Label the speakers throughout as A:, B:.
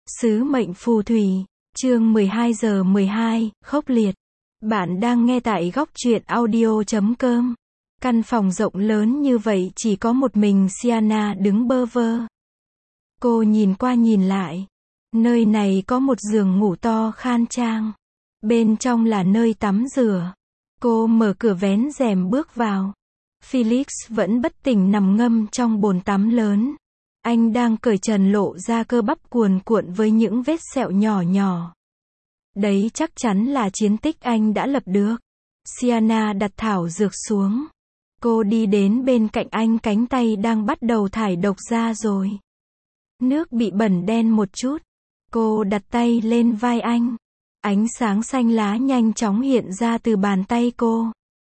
A: Sứ mệnh phù thủy, chương 12 giờ 12, khốc liệt. Bạn đang nghe tại góc truyện audio.com. Căn phòng rộng lớn như vậy chỉ có một mình Sienna đứng bơ vơ. Cô nhìn qua nhìn lại. Nơi này có một giường ngủ to khang trang. Bên trong là nơi tắm rửa. Cô mở cửa vén rèm bước vào. Felix vẫn bất tỉnh nằm ngâm trong bồn tắm lớn. Anh đang cởi trần lộ ra cơ bắp cuồn cuộn với những vết sẹo nhỏ nhỏ. Đấy chắc chắn là chiến tích anh đã lập được. Sienna đặt thảo dược xuống. Cô đi đến bên cạnh anh, cánh tay đang bắt đầu thải độc ra rồi. Nước bị bẩn đen một chút. Cô đặt tay lên vai anh. Ánh sáng xanh lá nhanh chóng hiện ra từ bàn tay cô.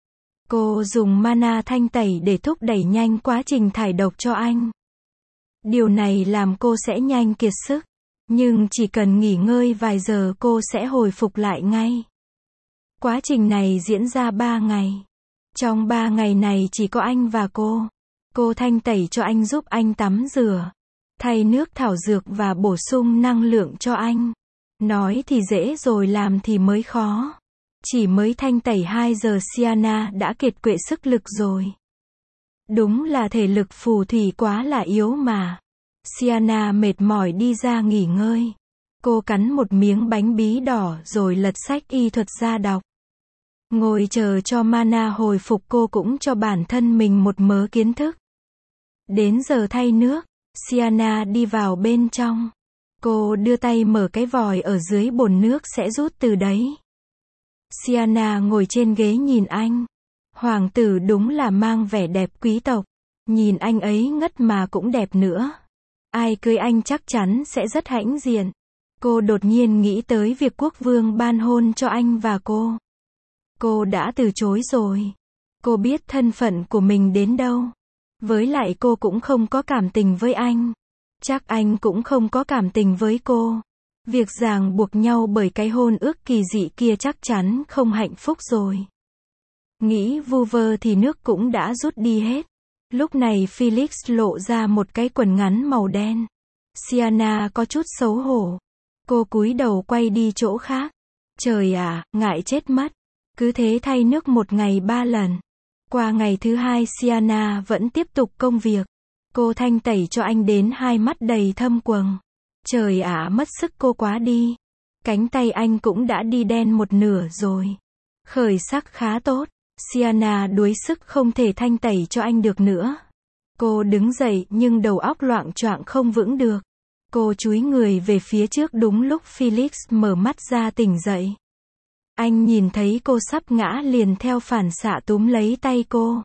A: Cô dùng mana thanh tẩy để thúc đẩy nhanh quá trình thải độc cho anh. Điều này làm cô sẽ nhanh kiệt sức. Nhưng chỉ cần nghỉ ngơi vài giờ cô sẽ hồi phục lại ngay. Quá trình này diễn ra 3 ngày. Trong 3 ngày này chỉ có anh và cô. Cô thanh tẩy cho anh, giúp anh tắm rửa, thay nước thảo dược và bổ sung năng lượng cho anh. Nói thì dễ rồi làm thì mới khó. Chỉ mới thanh tẩy 2 giờ Sienna đã kiệt quệ sức lực rồi. Đúng là thể lực phù thủy quá là yếu mà. Sienna mệt mỏi đi ra nghỉ ngơi. Cô cắn một miếng bánh bí đỏ rồi lật sách y thuật ra đọc. Ngồi chờ cho mana hồi phục, cô cũng cho bản thân mình một mớ kiến thức. Đến giờ thay nước, Sienna đi vào bên trong. Cô đưa tay mở cái vòi ở dưới bồn, nước sẽ rút từ đấy. Sienna ngồi trên ghế nhìn anh. Hoàng tử đúng là mang vẻ đẹp quý tộc. Nhìn anh ấy ngất mà cũng đẹp nữa. Ai cưới anh chắc chắn sẽ rất hãnh diện. Cô đột nhiên nghĩ tới việc quốc vương ban hôn cho anh và cô. Cô đã từ chối rồi. Cô biết thân phận của mình đến đâu. Với lại cô cũng không có cảm tình với anh. Chắc anh cũng không có cảm tình với cô. Việc ràng buộc nhau bởi cái hôn ước kỳ dị kia chắc chắn không hạnh phúc rồi. Nghĩ vu vơ thì nước cũng đã rút đi hết. Lúc này Felix lộ ra một cái quần ngắn màu đen. Sienna có chút xấu hổ. Cô cúi đầu quay đi chỗ khác. Trời ạ, ngại chết mất. Cứ thế thay nước một ngày 3 lần. Qua ngày thứ 2 Sienna vẫn tiếp tục công việc. Cô thanh tẩy cho anh đến 2 mắt đầy thâm quầng. Trời ạ, mất sức cô quá đi. Cánh tay anh cũng đã đi đen một nửa rồi. Khởi sắc khá tốt. Sienna đuối sức không thể thanh tẩy cho anh được nữa. Cô đứng dậy nhưng đầu óc loạng choạng không vững được. Cô chúi người về phía trước đúng lúc Felix mở mắt ra tỉnh dậy. Anh nhìn thấy cô sắp ngã liền theo phản xạ túm lấy tay cô.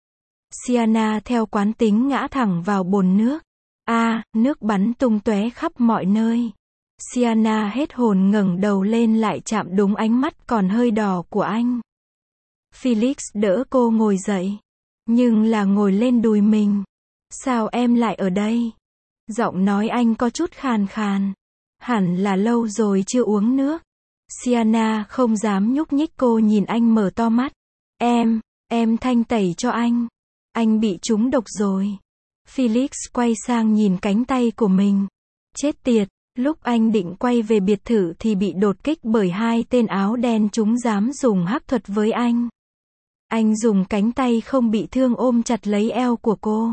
A: Sienna theo quán tính ngã thẳng vào bồn nước. Nước bắn tung tóe khắp mọi nơi. Sienna hết hồn ngẩng đầu lên, lại chạm đúng ánh mắt còn hơi đỏ của anh. Felix đỡ cô ngồi dậy. Nhưng là ngồi lên đùi mình. Sao em lại ở đây? Giọng nói anh có chút khàn khàn. Hẳn là lâu rồi chưa uống nước. Sienna không dám nhúc nhích, cô nhìn anh mở to mắt. Em thanh tẩy cho anh. Anh bị trúng độc rồi. Felix quay sang nhìn cánh tay của mình. Chết tiệt, lúc anh định quay về biệt thự thì bị đột kích bởi 2 tên áo đen, chúng dám dùng hắc thuật với anh. Anh dùng cánh tay không bị thương ôm chặt lấy eo của cô.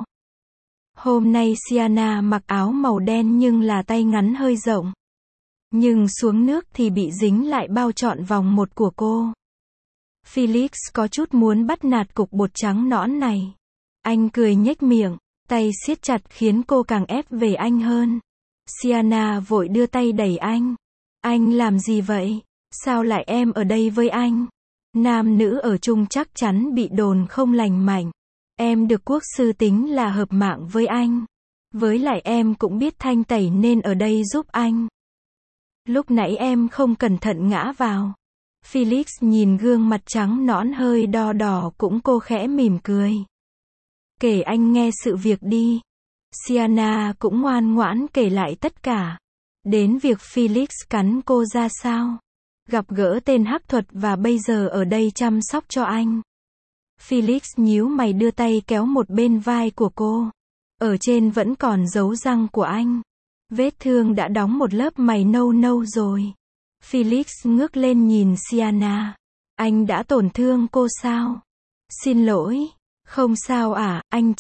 A: Hôm nay Sienna mặc áo màu đen nhưng là tay ngắn hơi rộng. Nhưng xuống nước thì bị dính lại bao trọn vòng một của cô. Felix có chút muốn bắt nạt cục bột trắng nõn này. Anh cười nhếch miệng, tay siết chặt khiến cô càng ép về anh hơn. Sienna vội đưa tay đẩy anh. Anh làm gì vậy? Sao lại em ở đây với anh? Nam nữ ở chung chắc chắn bị đồn không lành mạnh. Em được quốc sư tính là hợp mạng với anh. Với lại em cũng biết thanh tẩy nên ở đây giúp anh. Lúc nãy em không cẩn thận ngã vào. Felix nhìn gương mặt trắng nõn hơi đo đỏ cũng cô khẽ mỉm cười. Kể anh nghe sự việc đi. Sienna cũng ngoan ngoãn kể lại tất cả. Đến việc Felix cắn cô ra sao. Gặp gỡ tên hắc thuật và bây giờ ở đây chăm sóc cho anh. Felix nhíu mày đưa tay kéo một bên vai của cô. Ở trên vẫn còn dấu răng của anh. Vết thương đã đóng một lớp mày nâu nâu rồi. Felix ngước lên nhìn Sienna. Anh đã tổn thương cô sao? Xin lỗi. Không sao à, anh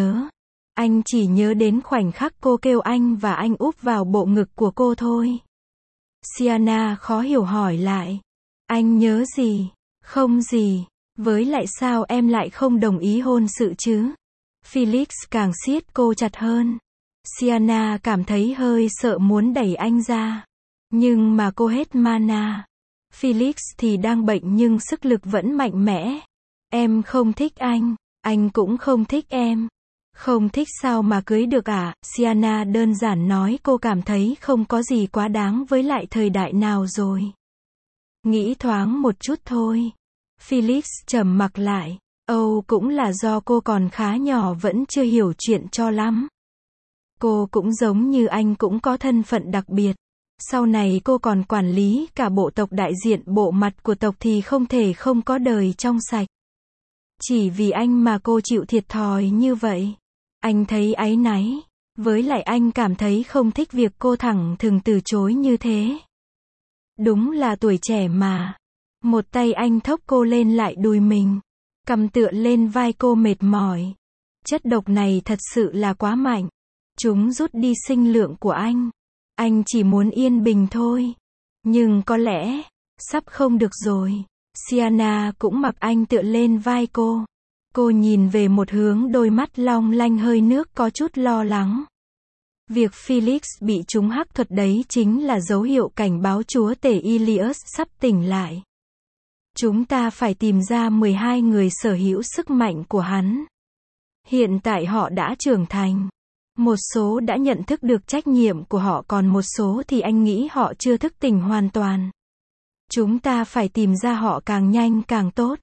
A: chỉ nhớ đến khoảnh khắc cô kêu anh và anh úp vào bộ ngực của cô thôi. Sienna khó hiểu hỏi lại. Anh nhớ gì? Không gì. Với lại sao em lại không đồng ý hôn sự chứ? Felix càng siết cô chặt hơn. Sienna cảm thấy hơi sợ muốn đẩy anh ra. Nhưng mà cô hết mana. Felix thì đang bệnh nhưng sức lực vẫn mạnh mẽ. Em không thích anh cũng không thích em. Không thích sao mà cưới được à? Sienna đơn giản nói cô cảm thấy không có gì quá đáng với lại thời đại nào rồi. Nghĩ thoáng một chút thôi. Felix trầm mặc lại. Cũng là do cô còn khá nhỏ vẫn chưa hiểu chuyện cho lắm. Cô cũng giống như anh cũng có thân phận đặc biệt. Sau này cô còn quản lý cả bộ tộc đại diện bộ mặt của tộc thì không thể không có đời trong sạch. Chỉ vì anh mà cô chịu thiệt thòi như vậy. Anh thấy áy náy. Với lại anh cảm thấy không thích việc cô thẳng thừng từ chối như thế. Đúng là tuổi trẻ mà. Một tay anh thốc cô lên lại đùi mình. Cầm tựa lên vai cô mệt mỏi. Chất độc này thật sự là quá mạnh. Chúng rút đi sinh lượng của anh. Anh chỉ muốn yên bình thôi. Nhưng có lẽ, sắp không được rồi. Sienna cũng mặc anh tựa lên vai cô. Cô nhìn về một hướng đôi mắt long lanh hơi nước có chút lo lắng. Việc Felix bị trúng hắc thuật đấy chính là dấu hiệu cảnh báo chúa tể Ilias sắp tỉnh lại. Chúng ta phải tìm ra 12 người sở hữu sức mạnh của hắn. Hiện tại họ đã trưởng thành. Một số đã nhận thức được trách nhiệm của họ còn một số thì anh nghĩ họ chưa thức tỉnh hoàn toàn. Chúng ta phải tìm ra họ càng nhanh càng tốt.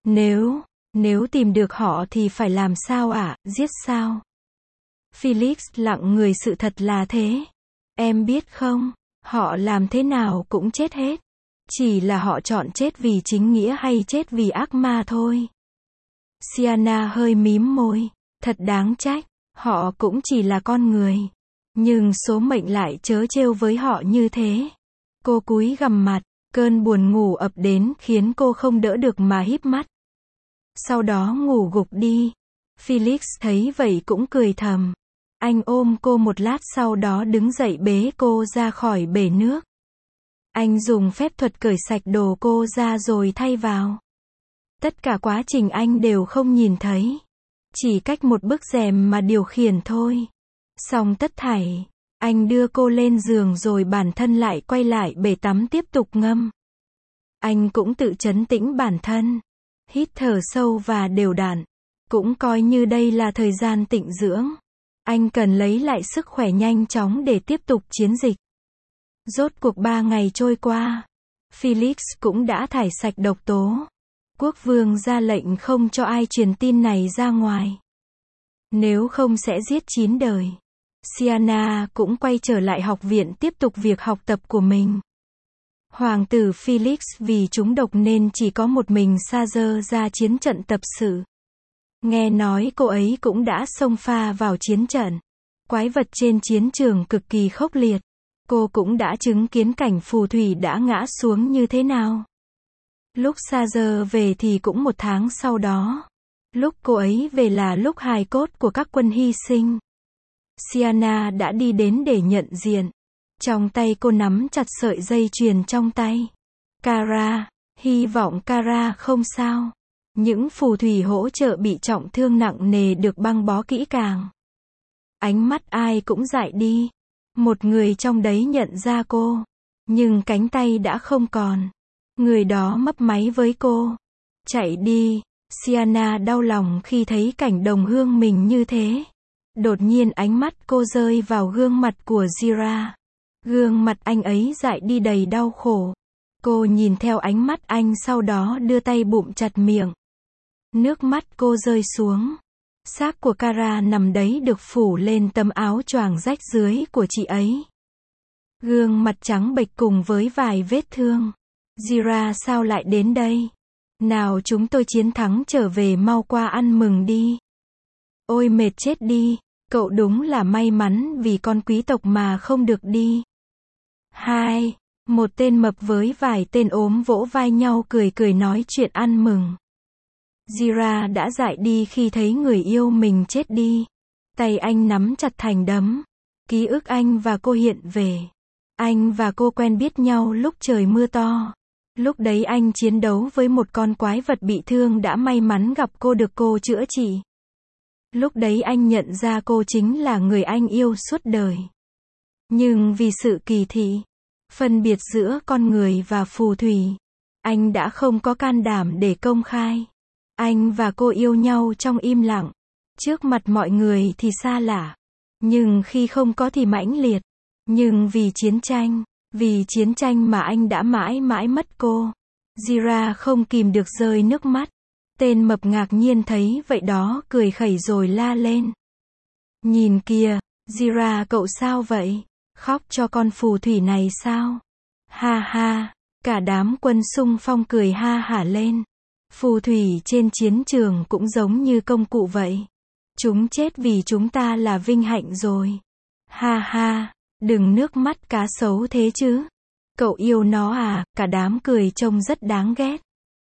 A: Nếu tìm được họ thì phải làm sao ạ? Giết sao? Felix lặng người sự thật là thế. Em biết không, họ làm thế nào cũng chết hết. Chỉ là họ chọn chết vì chính nghĩa hay chết vì ác ma thôi. Sienna hơi mím môi. Thật đáng trách. Họ cũng chỉ là con người. Nhưng số mệnh lại trớ trêu với họ như thế. Cô cúi gằm mặt. Cơn buồn ngủ ập đến khiến cô không đỡ được mà híp mắt. Sau đó ngủ gục đi. Felix thấy vậy cũng cười thầm. Anh ôm cô một lát sau đó đứng dậy bế cô ra khỏi bể nước. Anh dùng phép thuật cởi sạch đồ cô ra rồi thay vào. Tất cả quá trình anh đều không nhìn thấy. Chỉ cách một bức rèm mà điều khiển thôi. Xong tất thảy. Anh đưa cô lên giường rồi bản thân lại quay lại bể tắm tiếp tục ngâm. Anh cũng tự trấn tĩnh bản thân. Hít thở sâu và đều đặn. Cũng coi như đây là thời gian tịnh dưỡng. Anh cần lấy lại sức khỏe nhanh chóng để tiếp tục chiến dịch. Rốt cuộc 3 ngày trôi qua. Felix cũng đã thải sạch độc tố. Quốc vương ra lệnh không cho ai truyền tin này ra ngoài. Nếu không sẽ giết 9 đời. Sienna cũng quay trở lại học viện tiếp tục việc học tập của mình. Hoàng tử Felix vì trúng độc nên chỉ có một mình Sazer ra chiến trận tập sự. Nghe nói cô ấy cũng đã xông pha vào chiến trận. Quái vật trên chiến trường cực kỳ khốc liệt. Cô cũng đã chứng kiến cảnh phù thủy đã ngã xuống như thế nào. Lúc Sazer về thì cũng 1 tháng sau đó. Lúc cô ấy về là lúc hài cốt của các quân hy sinh. Sienna đã đi đến để nhận diện. Trong tay cô nắm chặt sợi dây chuyền trong tay. Kara, hy vọng Kara không sao. Những phù thủy hỗ trợ bị trọng thương nặng nề được băng bó kỹ càng. Ánh mắt ai cũng dại đi. Một người trong đấy nhận ra cô. Nhưng cánh tay đã không còn. Người đó mấp máy với cô. Chạy đi. Sienna đau lòng khi thấy cảnh đồng hương mình như thế. Đột nhiên ánh mắt cô rơi vào gương mặt của Zira. Gương mặt anh ấy dại đi đầy đau khổ. Cô nhìn theo ánh mắt anh sau đó đưa tay bụm chặt miệng. Nước mắt cô rơi xuống. Xác của Kara nằm đấy được phủ lên tấm áo choàng rách dưới của chị ấy. Gương mặt trắng bệch cùng với vài vết thương. Zira sao lại đến đây? Nào chúng tôi chiến thắng trở về mau qua ăn mừng đi. Ôi mệt chết đi. Cậu đúng là may mắn vì con quý tộc mà không được đi. 2. Một tên mập với vài tên ốm vỗ vai nhau cười cười nói chuyện ăn mừng. Jira đã dại đi khi thấy người yêu mình chết đi. Tay anh nắm chặt thành đấm. Ký ức anh và cô hiện về. Anh và cô quen biết nhau lúc trời mưa to. Lúc đấy anh chiến đấu với một con quái vật bị thương đã may mắn gặp cô được cô chữa trị. Lúc đấy anh nhận ra cô chính là người anh yêu suốt đời. Nhưng vì sự kỳ thị, phân biệt giữa con người và phù thủy, anh đã không có can đảm để công khai. Anh và cô yêu nhau trong im lặng. Trước mặt mọi người thì xa lạ. Nhưng khi không có thì mãnh liệt. Nhưng vì chiến tranh mà anh đã mãi mãi mất cô. Jira không kìm được rơi nước mắt. Tên mập ngạc nhiên thấy vậy đó cười khẩy rồi la lên. Nhìn kìa, Jira cậu sao vậy? Khóc cho con phù thủy này sao? Ha ha, cả đám quân xung phong cười ha hả lên. Phù thủy trên chiến trường cũng giống như công cụ vậy. Chúng chết vì chúng ta là vinh hạnh rồi. Ha ha, đừng nước mắt cá sấu thế chứ. Cậu yêu nó à, cả đám cười trông rất đáng ghét.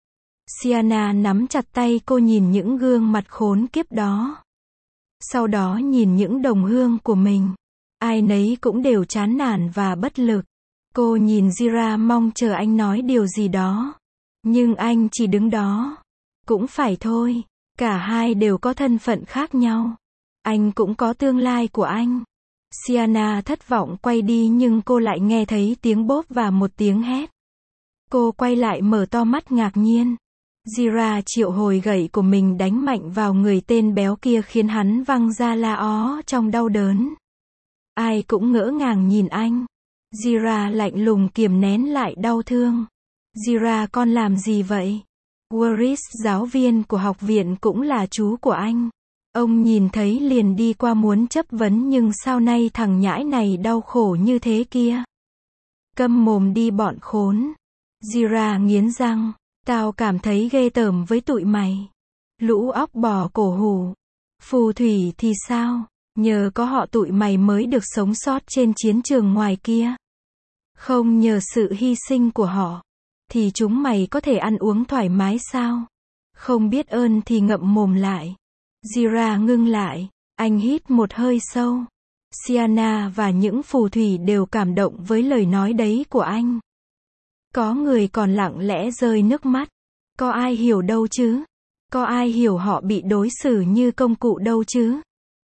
A: Sienna nắm chặt tay cô nhìn những gương mặt khốn kiếp đó. Sau đó nhìn những đồng hương của mình. Ai nấy cũng đều chán nản và bất lực. Cô nhìn Jira mong chờ anh nói điều gì đó. Nhưng anh chỉ đứng đó. Cũng phải thôi. Cả hai đều có thân phận khác nhau. Anh cũng có tương lai của anh. Sienna thất vọng quay đi nhưng cô lại nghe thấy tiếng bốp và một tiếng hét. Cô quay lại mở to mắt ngạc nhiên. Jira triệu hồi gậy của mình đánh mạnh vào người tên béo kia khiến hắn văng ra la ó trong đau đớn. Ai cũng ngỡ ngàng nhìn anh. Jira lạnh lùng kiềm nén lại đau thương. Jira con làm gì vậy? Waris, giáo viên của học viện cũng là chú của anh. Ông nhìn thấy liền đi qua muốn chấp vấn nhưng sao nay thằng nhãi này đau khổ như thế kia. Câm mồm đi bọn khốn. Jira nghiến răng. Tao cảm thấy ghê tởm với tụi mày. Lũ óc bò cổ hủ. Phù thủy thì sao? Nhờ có họ tụi mày mới được sống sót trên chiến trường ngoài kia. Không nhờ sự hy sinh của họ, thì chúng mày có thể ăn uống thoải mái sao? Không biết ơn thì ngậm mồm lại. Jira ngưng lại. Anh hít một hơi sâu. Sienna và những phù thủy đều cảm động với lời nói đấy của anh. Có người còn lặng lẽ rơi nước mắt. Có ai hiểu đâu chứ? Có ai hiểu họ bị đối xử như công cụ đâu chứ?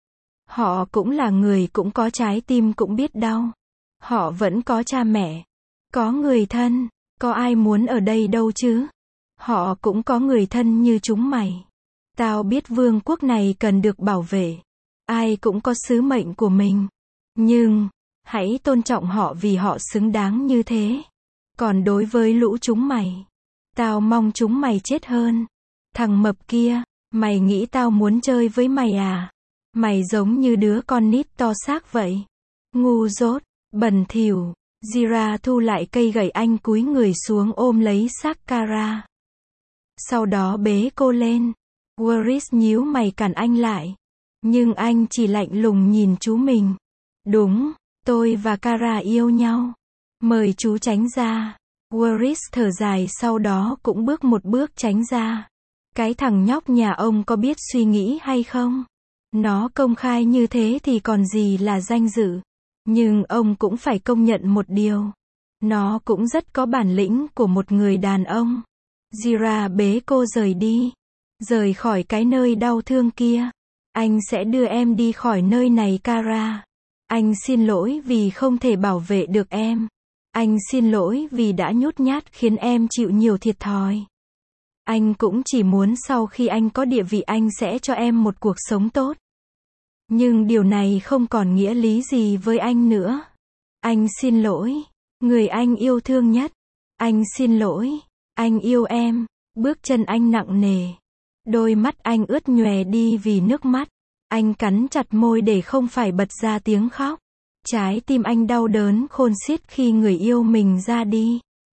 A: Họ cũng là người, cũng có trái tim, cũng biết đau. Họ vẫn có cha mẹ. Có người thân. Có ai muốn ở đây đâu chứ? Họ cũng có người thân như chúng mày. Tao biết vương quốc này cần được bảo vệ. Ai cũng có sứ mệnh của mình. Nhưng, hãy tôn trọng họ vì họ xứng đáng như thế. Còn đối với lũ chúng mày, tao mong chúng mày chết hơn. Thằng mập kia, mày nghĩ tao muốn chơi với mày à? Mày giống như đứa con nít to xác vậy. Ngu dốt, bẩn thỉu. Jira thu lại cây gậy, anh cúi người xuống ôm lấy xác Kara. Sau đó bế cô lên. Waris nhíu mày cản anh lại. Nhưng anh chỉ lạnh lùng nhìn chú mình. Đúng, tôi và Kara yêu nhau. Mời chú tránh ra. Waris thở dài sau đó cũng bước một bước tránh ra. Cái thằng nhóc nhà ông có biết suy nghĩ hay không? Nó công khai như thế thì còn gì là danh dự. Nhưng ông cũng phải công nhận một điều. Nó cũng rất có bản lĩnh của một người đàn ông. Jira bế cô rời đi. Rời khỏi cái nơi đau thương kia. Anh sẽ đưa em đi khỏi nơi này Kara. Anh xin lỗi vì không thể bảo vệ được em. Anh xin lỗi vì đã nhút nhát khiến em chịu nhiều thiệt thòi. Anh cũng chỉ muốn sau khi anh có địa vị anh sẽ cho em một cuộc sống tốt. Nhưng điều này không còn nghĩa lý gì với anh nữa. Anh xin lỗi. Người anh yêu thương nhất. Anh xin lỗi. Anh yêu em. Bước chân anh nặng nề. Đôi mắt anh ướt nhòe đi vì nước mắt. Anh cắn chặt môi để không phải bật ra tiếng khóc. Trái tim anh đau đớn khôn xiết khi người yêu mình ra đi.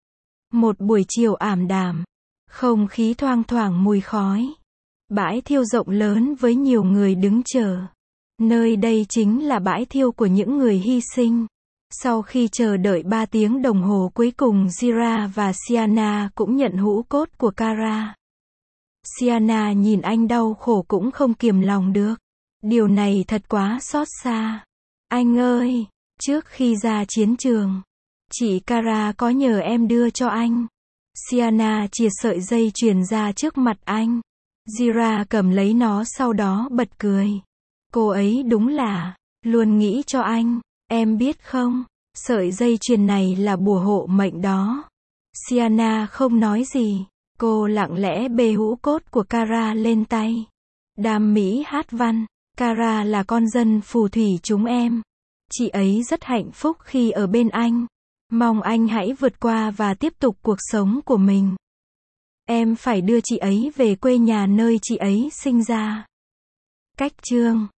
A: Một buổi chiều ảm đạm. Không khí thoang thoảng mùi khói. Bãi thiêu rộng lớn với nhiều người đứng chờ. Nơi đây chính là bãi thiêu của những người hy sinh. Sau khi chờ đợi 3 tiếng đồng hồ cuối cùng Jira và Sienna cũng nhận hũ cốt của Kara. Sienna nhìn anh đau khổ cũng không kiềm lòng được. Điều này thật quá xót xa. Anh ơi, trước khi ra chiến trường, chị Kara có nhờ em đưa cho anh. Sienna chìa sợi dây chuyền ra trước mặt anh. Jira cầm lấy nó sau đó bật cười. Cô ấy đúng là luôn nghĩ cho anh. Em biết không, sợi dây chuyền này là bùa hộ mệnh đó. Sienna không nói gì. Cô lặng lẽ bê hũ cốt của Kara lên tay. Đam mỹ hát văn. Kara là con dân phù thủy chúng em. Chị ấy rất hạnh phúc khi ở bên anh. Mong anh hãy vượt qua và tiếp tục cuộc sống của mình. Em phải đưa chị ấy về quê nhà nơi chị ấy sinh ra. Cách chương